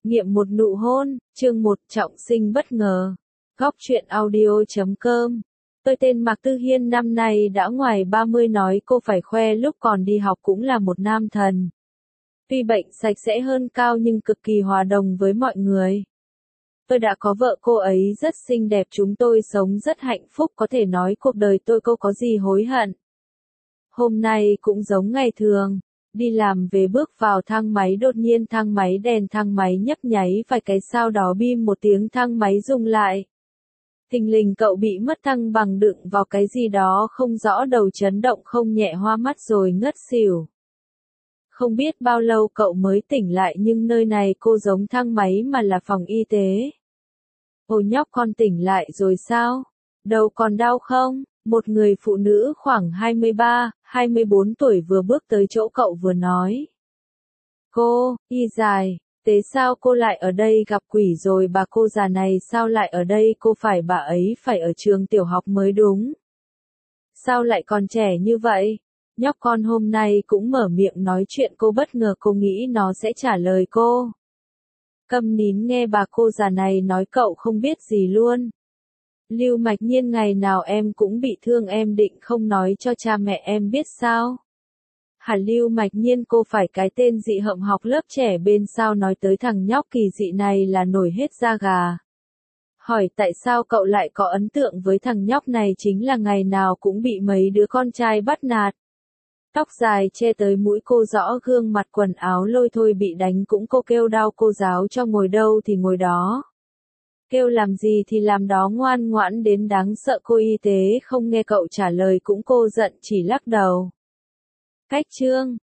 Nghiệm một nụ hôn, chương 1, trọng sinh bất ngờ. Góc truyện audio.com. Tôi tên Mạc Tư Hiên, năm nay đã ngoài 30, nói cô phải khoe lúc còn đi học cũng là một nam thần. Tuy bệnh sạch sẽ hơn Cao nhưng cực kỳ hòa đồng với mọi người. Tôi đã có vợ, cô ấy rất xinh đẹp, chúng tôi sống rất hạnh phúc, có thể nói cuộc đời tôi cô có gì hối hận. Hôm nay cũng giống ngày thường. Đi làm về bước vào thang máy, đột nhiên thang máy đèn thang máy nhấp nháy vài cái, sau đó bim một tiếng thang máy rung lại. Thình lình cậu bị mất thăng bằng, đụng vào cái gì đó không rõ, đầu chấn động không nhẹ, hoa mắt rồi ngất xỉu. Không biết bao lâu cậu mới tỉnh lại, nhưng nơi này cô giống thang máy mà là phòng y tế. Ôi nhóc, con tỉnh lại rồi sao? Đầu còn đau không? Một người phụ nữ khoảng 23, 24 tuổi vừa bước tới chỗ cậu vừa nói. Cô, y dài, thế sao cô lại ở đây, gặp quỷ rồi bà, cô già này sao lại ở đây, cô phải bà ấy phải ở trường tiểu học mới đúng. Sao lại còn trẻ như vậy? Nhóc con hôm nay cũng mở miệng nói chuyện, cô bất ngờ, cô nghĩ nó sẽ trả lời cô. Câm nín nghe bà cô già này nói, cậu không biết gì luôn. Lưu Mạch Nhiên, ngày nào em cũng bị thương, em định không nói cho cha mẹ em biết sao? Hả? Lưu Mạch Nhiên, cô phải cái tên dị hợm học lớp trẻ bên, sao nói tới thằng nhóc kỳ dị này là nổi hết da gà. Hỏi tại sao cậu lại có ấn tượng với thằng nhóc này, chính là ngày nào cũng bị mấy đứa con trai bắt nạt. Tóc dài che tới mũi, cô rõ gương mặt, quần áo lôi thôi, bị đánh cũng cô kêu đau, cô giáo cho ngồi đâu thì ngồi đó. Kêu làm gì thì làm đó, ngoan ngoãn đến đáng sợ. Cô y tế không nghe cậu trả lời cũng cô giận chỉ lắc đầu. Cách chương